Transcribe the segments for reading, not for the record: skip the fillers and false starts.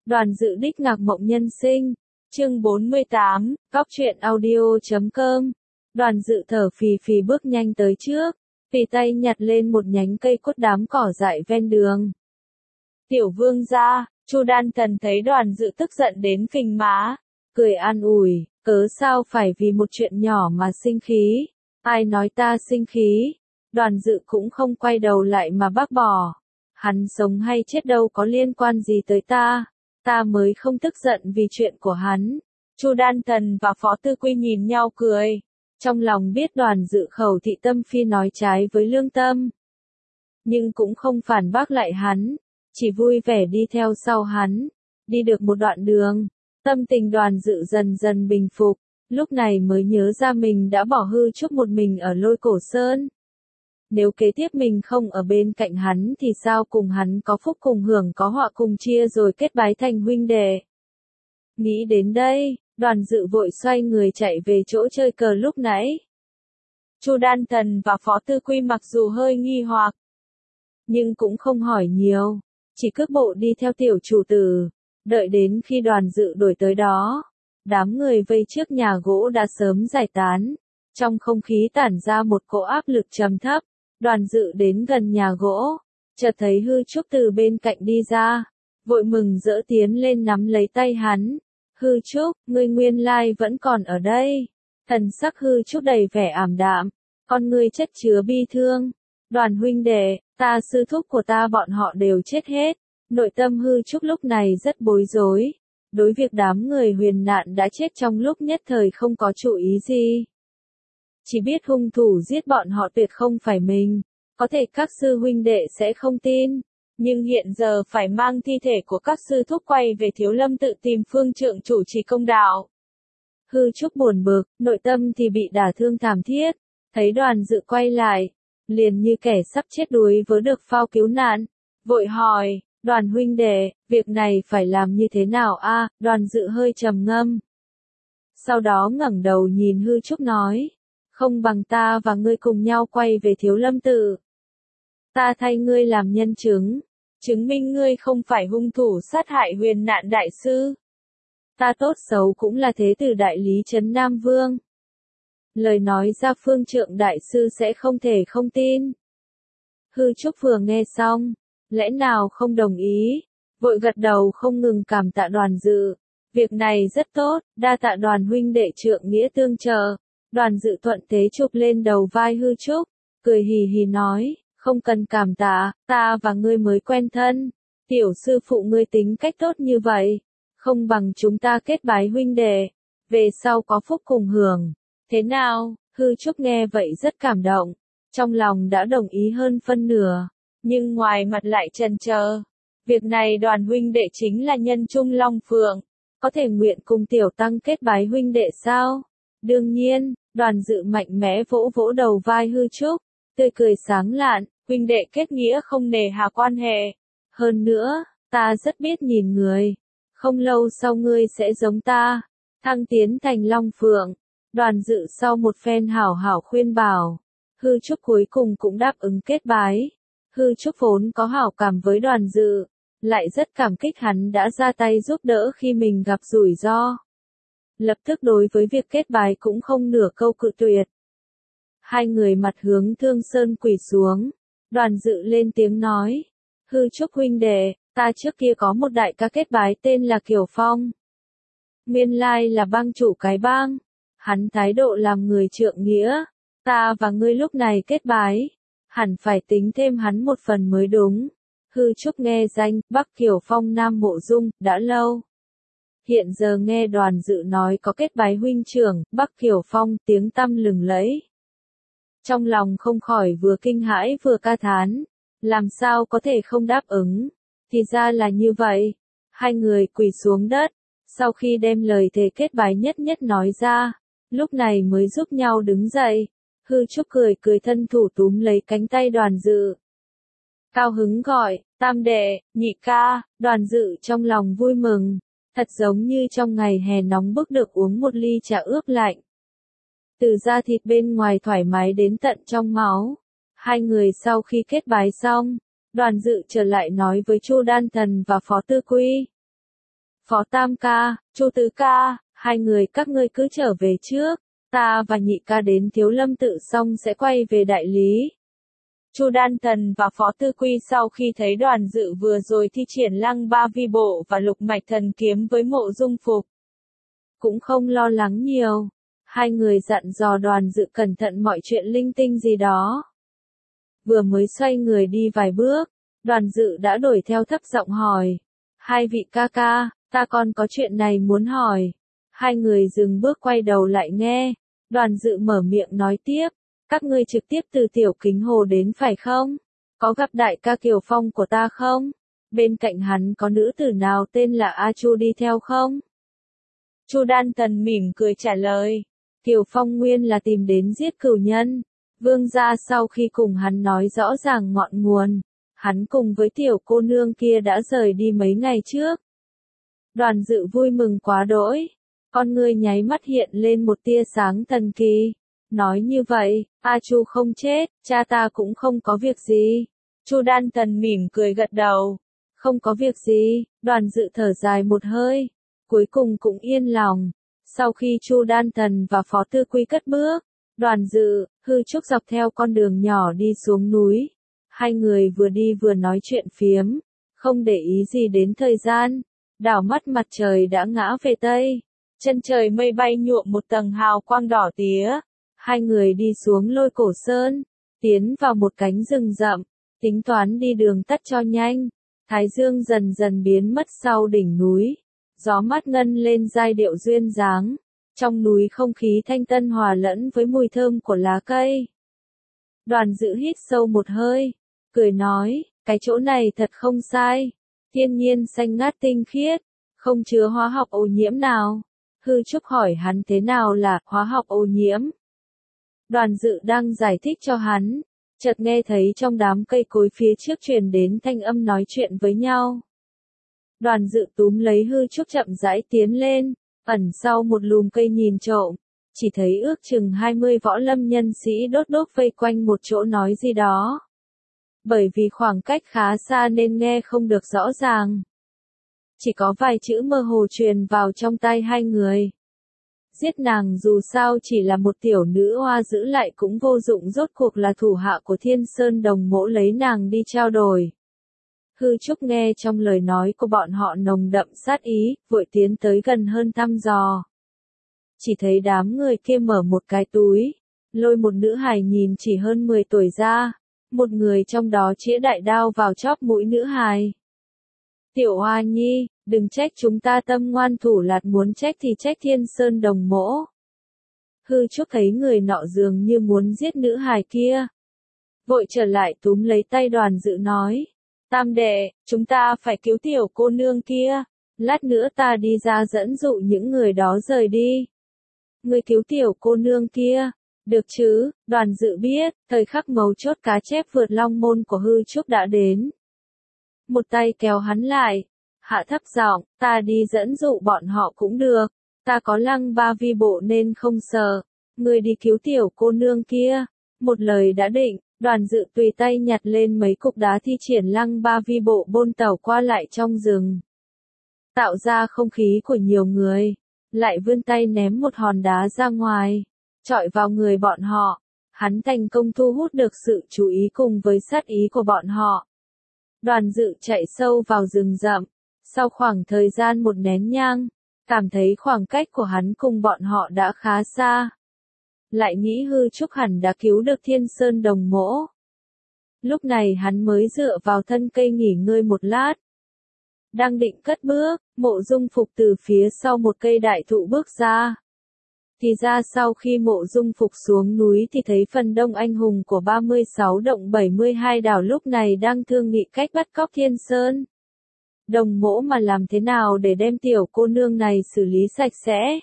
Đoàn Dự đích ngạc mộng nhân sinh. Chương 48, Cóc truyện audio.com. Đoàn Dự thở phì phì bước nhanh tới trước, phì tay nhặt lên một nhánh cây cốt đám cỏ dại ven đường. Tiểu vương gia, Chu Đan Thần thấy Đoàn Dự tức giận đến phình má, cười an ủi, cớ sao phải vì một chuyện nhỏ mà sinh khí, ai nói ta sinh khí. Đoàn Dự cũng không quay đầu lại mà bác bỏ, hắn sống hay chết đâu có liên quan gì tới ta mới không tức giận vì chuyện của hắn. Chu Đan Thần và Phó Tư Quy nhìn nhau cười, trong lòng biết Đoàn Dự khẩu thị tâm phi nói trái với lương tâm, nhưng cũng không phản bác lại hắn, chỉ vui vẻ đi theo sau hắn. Đi được một đoạn đường, tâm tình Đoàn Dự dần dần bình phục, lúc này mới nhớ ra mình đã bỏ Hư Trúc một mình ở Lôi Cổ Sơn. Nếu kế tiếp mình không ở bên cạnh hắn thì sao cùng hắn có phúc cùng hưởng có họa cùng chia rồi kết bái thành huynh đệ. Nghĩ đến đây, Đoàn Dự vội xoay người chạy về chỗ chơi cờ lúc nãy. Chu Đan Thần và Phó Tư Quy mặc dù hơi nghi hoặc, nhưng cũng không hỏi nhiều, chỉ cước bộ đi theo tiểu chủ tử. Đợi đến khi Đoàn Dự đuổi tới đó, đám người vây trước nhà gỗ đã sớm giải tán, trong không khí tản ra một cỗ áp lực trầm thấp. Đoàn Dự đến gần nhà gỗ, chợt thấy Hư Trúc từ bên cạnh đi ra, vội mừng rỡ tiến lên nắm lấy tay hắn. Hư Trúc, ngươi nguyên lai vẫn còn ở đây. Thần sắc Hư Trúc đầy vẻ ảm đạm, con ngươi chất chứa bi thương. Đoàn huynh đệ, ta sư thúc của ta bọn họ đều chết hết. Nội tâm Hư Trúc lúc này rất bối rối, đối việc đám người huyền nạn đã chết trong lúc nhất thời không có chủ ý gì. Chỉ biết hung thủ giết bọn họ tuyệt không phải mình, có thể các sư huynh đệ sẽ không tin, nhưng hiện giờ phải mang thi thể của các sư thúc quay về Thiếu Lâm tự tìm phương trượng chủ trì công đạo. Hư Trúc buồn bực, nội tâm thì bị đả thương thảm thiết, thấy Đoàn Dự quay lại, liền như kẻ sắp chết đuối vớ được phao cứu nạn, vội hỏi, Đoàn huynh đệ, việc này phải làm như thế nào a? Đoàn Dự hơi trầm ngâm. Sau đó ngẩng đầu nhìn Hư Trúc nói, không bằng ta và ngươi cùng nhau quay về Thiếu Lâm tự. Ta thay ngươi làm nhân chứng, chứng minh ngươi không phải hung thủ sát hại huyền nạn đại sư. Ta tốt xấu cũng là thế tử đại lý trấn Nam Vương. Lời nói ra phương trượng đại sư sẽ không thể không tin. Hư Trúc vừa nghe xong, lẽ nào không đồng ý, vội gật đầu không ngừng cảm tạ Đoàn Dự. Việc này rất tốt, đa tạ Đoàn huynh đệ trượng nghĩa tương trợ. Đoàn Dự thuận thế chụp lên đầu vai Hư Trúc, cười hì hì nói, không cần cảm tạ, ta và ngươi mới quen thân. Tiểu sư phụ ngươi tính cách tốt như vậy, không bằng chúng ta kết bái huynh đệ, về sau có phúc cùng hưởng. Thế nào? Hư Trúc nghe vậy rất cảm động, trong lòng đã đồng ý hơn phân nửa, nhưng ngoài mặt lại chần chờ. Việc này Đoàn huynh đệ chính là nhân trung long phượng, có thể nguyện cùng tiểu tăng kết bái huynh đệ sao? Đương nhiên. Đoàn Dự mạnh mẽ vỗ vỗ đầu vai Hư Trúc, tươi cười sáng lạn, huynh đệ kết nghĩa không nề hà quan hệ. Hơn nữa, ta rất biết nhìn người, không lâu sau ngươi sẽ giống ta, thăng tiến thành Long Phượng. Đoàn Dự sau một phen hảo hảo khuyên bảo, Hư Trúc cuối cùng cũng đáp ứng kết bái. Hư Trúc vốn có hảo cảm với Đoàn Dự, lại rất cảm kích hắn đã ra tay giúp đỡ khi mình gặp rủi ro. Lập tức đối với việc kết bái cũng không nửa câu cự tuyệt. Hai người mặt hướng Thương Sơn quỳ xuống, Đoàn Dự lên tiếng nói, Hư Trúc huynh đệ, ta trước kia có một đại ca kết bái tên là Kiều Phong. Nguyên lai là bang chủ cái bang, hắn thái độ làm người trượng nghĩa, ta và ngươi lúc này kết bái, hẳn phải tính thêm hắn một phần mới đúng. Hư Trúc nghe danh Bắc Kiều Phong Nam Mộ Dung đã lâu. Hiện giờ nghe Đoàn Dự nói có kết bái huynh trưởng, Bắc Kiều Phong tiếng tăm lừng lẫy. Trong lòng không khỏi vừa kinh hãi vừa ca thán, làm sao có thể không đáp ứng, thì ra là như vậy. Hai người quỳ xuống đất, sau khi đem lời thề kết bái nhất nhất nói ra, lúc này mới giúp nhau đứng dậy. Hư Trúc cười cười thân thủ túm lấy cánh tay Đoàn Dự. Cao hứng gọi, tam đệ, nhị ca. Đoàn Dự trong lòng vui mừng. Thật giống như trong ngày hè nóng bức được uống một ly trà ướp lạnh. Từ da thịt bên ngoài thoải mái đến tận trong máu. Hai người sau khi kết bái xong, Đoàn Dự trở lại nói với Chu Đan Thần và Phó Tư Quy. Phó Tam ca, Chu Tứ ca, hai người các ngươi cứ trở về trước, ta và nhị ca đến Thiếu Lâm tự xong sẽ quay về đại lý. Chu Đan Thần và Phó Tư Quy sau khi thấy Đoàn Dự vừa rồi thi triển Lăng Ba Vi Bộ và Lục Mạch Thần Kiếm với Mộ Dung Phục, cũng không lo lắng nhiều. Hai người dặn dò Đoàn Dự cẩn thận mọi chuyện linh tinh gì đó. Vừa mới xoay người đi vài bước, Đoàn Dự đã đổi theo thấp giọng hỏi. Hai vị ca ca, ta còn có chuyện này muốn hỏi. Hai người dừng bước quay đầu lại nghe. Đoàn Dự mở miệng nói tiếp. Các ngươi trực tiếp từ Tiểu Kính Hồ đến phải không? Có gặp đại ca Kiều Phong của ta không? Bên cạnh hắn có nữ tử nào tên là A Chu đi theo không? Chu Đan Thần mỉm cười trả lời. Kiều Phong nguyên là tìm đến giết cửu nhân. Vương gia sau khi cùng hắn nói rõ ràng ngọn nguồn, hắn cùng với tiểu cô nương kia đã rời đi mấy ngày trước. Đoàn Dự vui mừng quá đỗi. Con ngươi nháy mắt hiện lên một tia sáng thần kỳ. Nói như vậy, A Chu không chết, cha ta cũng không có việc gì. Chu Đan Thần mỉm cười gật đầu. Không có việc gì, Đoàn Dự thở dài một hơi. Cuối cùng cũng yên lòng. Sau khi Chu Đan Thần và Phó Tư Quy cất bước, Đoàn Dự, Hư Trúc dọc theo con đường nhỏ đi xuống núi. Hai người vừa đi vừa nói chuyện phiếm, không để ý gì đến thời gian. Đảo mắt mặt trời đã ngã về Tây. Chân trời mây bay nhuộm một tầng hào quang đỏ tía. Hai người đi xuống Lôi Cổ Sơn, tiến vào một cánh rừng rậm, tính toán đi đường tắt cho nhanh. Thái dương dần dần biến mất sau đỉnh núi. Gió mát ngân lên giai điệu duyên dáng. Trong núi không khí thanh tân hòa lẫn với mùi thơm của lá cây. Đoàn Dự hít sâu một hơi, cười nói, cái chỗ này thật không sai. Thiên nhiên xanh ngát tinh khiết, không chứa hóa học ô nhiễm nào. Hư Trúc hỏi hắn thế nào là hóa học ô nhiễm. Đoàn Dự đang giải thích cho hắn, chợt nghe thấy trong đám cây cối phía trước truyền đến thanh âm nói chuyện với nhau. Đoàn Dự túm lấy Hư Trúc chậm rãi tiến lên, ẩn sau một lùm cây nhìn trộm, chỉ thấy ước chừng 20 võ lâm nhân sĩ đốt đốt vây quanh một chỗ nói gì đó. Bởi vì khoảng cách khá xa nên nghe không được rõ ràng. Chỉ có vài chữ mơ hồ truyền vào trong tai hai người. Giết nàng dù sao chỉ là một tiểu nữ hoa giữ lại cũng vô dụng, rốt cuộc là thủ hạ của Thiên Sơn Đồng Mỗ lấy nàng đi trao đổi. Hư Trúc nghe trong lời nói của bọn họ nồng đậm sát ý, vội tiến tới gần hơn thăm dò. Chỉ thấy đám người kia mở một cái túi, lôi một nữ hài nhìn chỉ hơn 10 tuổi ra, một người trong đó chĩa đại đao vào chóp mũi nữ hài. Tiểu Hoa Nhi, đừng trách chúng ta tâm ngoan thủ lạt, muốn trách thì trách Thiên Sơn Đồng Mỗ. Hư Trúc thấy người nọ dường như muốn giết nữ hài kia. Vội trở lại túm lấy tay Đoàn Dự nói. Tam đệ, chúng ta phải cứu tiểu cô nương kia. Lát nữa ta đi ra dẫn dụ những người đó rời đi. Người cứu tiểu cô nương kia. Được chứ, Đoàn Dự biết, thời khắc mấu chốt cá chép vượt long môn của Hư Trúc đã đến. Một tay kéo hắn lại. Hạ thấp giọng, ta đi dẫn dụ bọn họ cũng được. Ta có Lăng Ba Vi Bộ nên không sợ. Người đi cứu tiểu cô nương kia. Một lời đã định. Đoàn Dự tùy tay nhặt lên mấy cục đá thi triển Lăng Ba Vi Bộ bôn tẩu qua lại trong rừng. Tạo ra không khí của nhiều người. Lại vươn tay ném một hòn đá ra ngoài. Chọi vào người bọn họ. Hắn thành công thu hút được sự chú ý cùng với sát ý của bọn họ. Đoàn Dự chạy sâu vào rừng rậm. Sau khoảng thời gian một nén nhang, cảm thấy khoảng cách của hắn cùng bọn họ đã khá xa. Lại nghĩ Hư Trúc hẳn đã cứu được Thiên Sơn Đồng Mỗ. Lúc này hắn mới dựa vào thân cây nghỉ ngơi một lát. Đang định cất bước, Mộ Dung Phục từ phía sau một cây đại thụ bước ra. Thì ra sau khi Mộ Dung Phục xuống núi thì thấy phần đông anh hùng của 36 động 72 đảo lúc này đang thương nghị cách bắt cóc Thiên Sơn Đồng Mỗ mà làm thế nào để đem tiểu cô nương này xử lý sạch sẽ.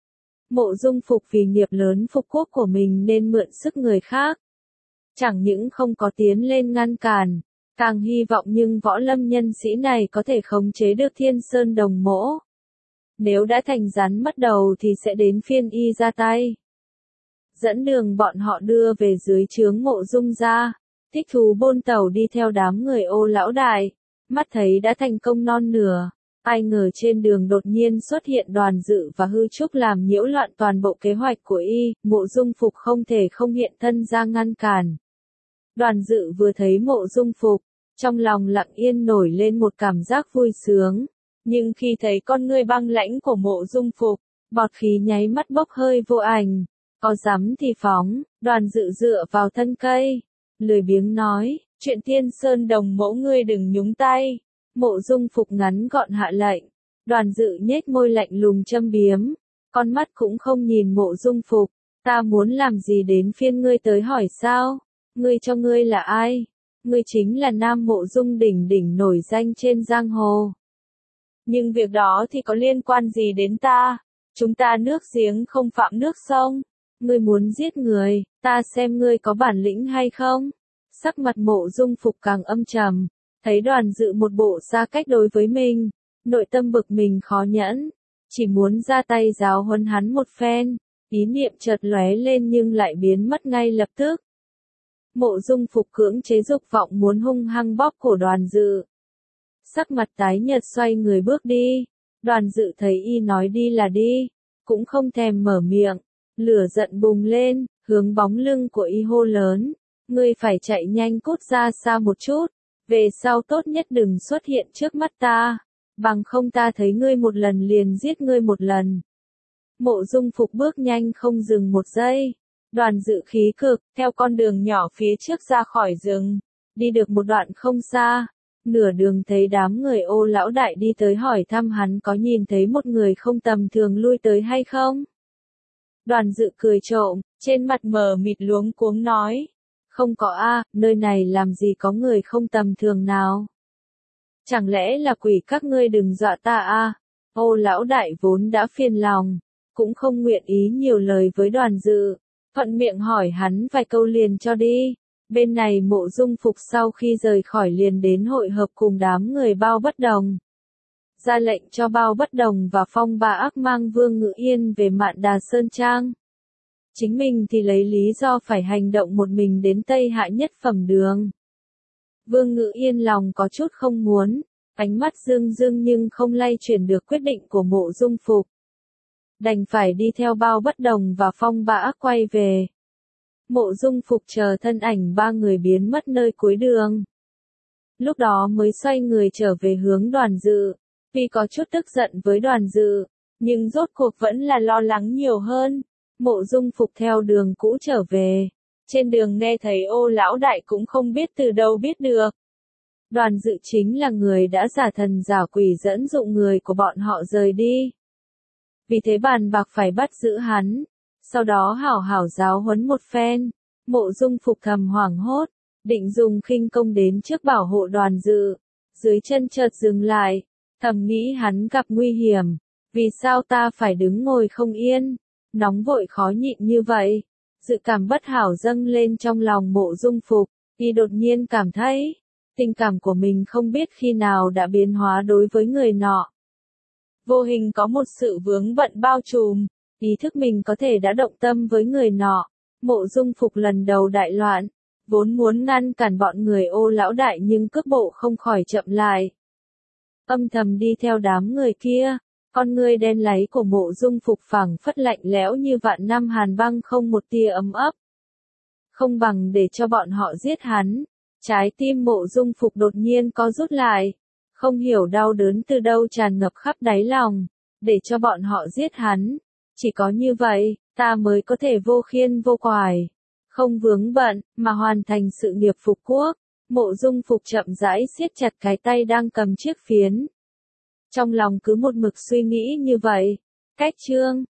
Mộ Dung Phục vì nghiệp lớn phục quốc của mình nên mượn sức người khác. Chẳng những không có tiến lên ngăn cản, càng hy vọng nhưng võ lâm nhân sĩ này có thể khống chế được Thiên Sơn Đồng Mỗ. Nếu đã thành rắn mất đầu thì sẽ đến phiên y ra tay. Dẫn đường bọn họ đưa về dưới trướng Mộ Dung gia. Thích thú bôn tẩu đi theo đám người Ô lão đại. Mắt thấy đã thành công non nửa. Ai ngờ trên đường đột nhiên xuất hiện Đoàn Dự và Hư Trúc làm nhiễu loạn toàn bộ kế hoạch của y, Mộ Dung Phục không thể không hiện thân ra ngăn cản. Đoàn Dự vừa thấy Mộ Dung Phục, trong lòng lặng yên nổi lên một cảm giác vui sướng, nhưng khi thấy con ngươi băng lãnh của Mộ Dung Phục, bọt khí nháy mắt bốc hơi vô ảnh, có dám thì phóng. Đoàn Dự dựa vào thân cây, lười biếng nói, chuyện Thiên Sơn Đồng mẫu ngươi đừng nhúng tay. Mộ Dung Phục ngắn gọn hạ lệnh. Đoàn Dự nhếch môi lạnh lùng châm biếm, con mắt cũng không nhìn Mộ Dung Phục. Ta muốn làm gì đến phiên ngươi tới hỏi sao? Ngươi cho ngươi là ai? Ngươi chính là Nam Mộ Dung đỉnh đỉnh nổi danh trên giang hồ. Nhưng việc đó thì có liên quan gì đến ta? Chúng ta nước giếng không phạm nước sông. Ngươi muốn giết người, ta xem ngươi có bản lĩnh hay không? Sắc mặt Mộ Dung Phục càng âm trầm, thấy Đoàn Dự một bộ xa cách đối với mình, nội tâm bực mình khó nhẫn, chỉ muốn ra tay giáo huấn hắn một phen, ý niệm chợt lóe lên nhưng lại biến mất ngay lập tức. Mộ Dung Phục cưỡng chế dục vọng muốn hung hăng bóp cổ Đoàn Dự. Sắc mặt tái nhợt xoay người bước đi, Đoàn Dự thấy y nói đi là đi, cũng không thèm mở miệng, lửa giận bùng lên, hướng bóng lưng của y hô lớn, ngươi phải chạy nhanh cút ra xa một chút, về sau tốt nhất đừng xuất hiện trước mắt ta, bằng không ta thấy ngươi một lần liền giết ngươi một lần. Mộ Dung Phục bước nhanh không dừng một giây, Đoàn Dự khí cực, theo con đường nhỏ phía trước ra khỏi rừng, đi được một đoạn không xa, nửa đường thấy đám người Ô lão đại đi tới hỏi thăm hắn có nhìn thấy một người không tầm thường lui tới hay không. Đoàn Dự cười trộm, trên mặt mờ mịt luống cuống nói, không có a, nơi này làm gì có người không tầm thường nào. Chẳng lẽ là quỷ các ngươi đừng dọa ta a? Ô lão đại vốn đã phiền lòng, cũng không nguyện ý nhiều lời với Đoàn Dự, thuận miệng hỏi hắn vài câu liền cho đi. Bên này Mộ Dung Phục sau khi rời khỏi liền đến hội hợp cùng đám người Bao Bất Đồng. Ra lệnh cho Bao Bất Đồng và Phong Ba Ác mang Vương Ngự Yên về Mạn Đà Sơn Trang. Chính mình thì lấy lý do phải hành động một mình đến Tây Hạ Nhất Phẩm Đường. Vương Ngự Yên lòng có chút không muốn, ánh mắt rưng rưng nhưng không lay chuyển được quyết định của Mộ Dung Phục. Đành phải đi theo Bao Bất Đồng và Phong Ba Ác quay về. Mộ Dung Phục chờ thân ảnh ba người biến mất nơi cuối đường. Lúc đó mới xoay người trở về hướng Đoàn Dự, vì có chút tức giận với Đoàn Dự, nhưng rốt cuộc vẫn là lo lắng nhiều hơn. Mộ Dung Phục theo đường cũ trở về, trên đường nghe thấy Ô lão đại cũng không biết từ đâu biết được. Đoàn Dự chính là người đã giả thần giả quỷ dẫn dụ người của bọn họ rời đi. Vì thế bàn bạc phải bắt giữ hắn, sau đó hảo hảo giáo huấn một phen. Mộ Dung Phục thầm hoảng hốt, định dùng khinh công đến trước bảo hộ Đoàn Dự, dưới chân chợt dừng lại, thầm nghĩ hắn gặp nguy hiểm, vì sao ta phải đứng ngồi không yên, nóng vội khó nhịn như vậy. Dự cảm bất hảo dâng lên trong lòng Mộ Dung Phục, y đột nhiên cảm thấy, tình cảm của mình không biết khi nào đã biến hóa đối với người nọ. Vô hình có một sự vướng bận bao trùm, ý thức mình có thể đã động tâm với người nọ. Mộ Dung Phục lần đầu đại loạn, vốn muốn ngăn cản bọn người Ô lão đại nhưng cước bộ không khỏi chậm lại. Âm thầm đi theo đám người kia, con ngươi đen láy của Mộ Dung Phục phảng phất lạnh lẽo như vạn năm hàn băng không một tia ấm ấp. Không bằng để cho bọn họ giết hắn. Trái tim Mộ Dung Phục đột nhiên co rút lại, không hiểu đau đớn từ đâu tràn ngập khắp đáy lòng, để cho bọn họ giết hắn. Chỉ có như vậy, ta mới có thể vô khiên vô quải, không vướng bận, mà hoàn thành sự nghiệp phục quốc. Mộ Dung Phục chậm rãi siết chặt cái tay đang cầm chiếc phiến. Trong lòng cứ một mực suy nghĩ như vậy. Cách chương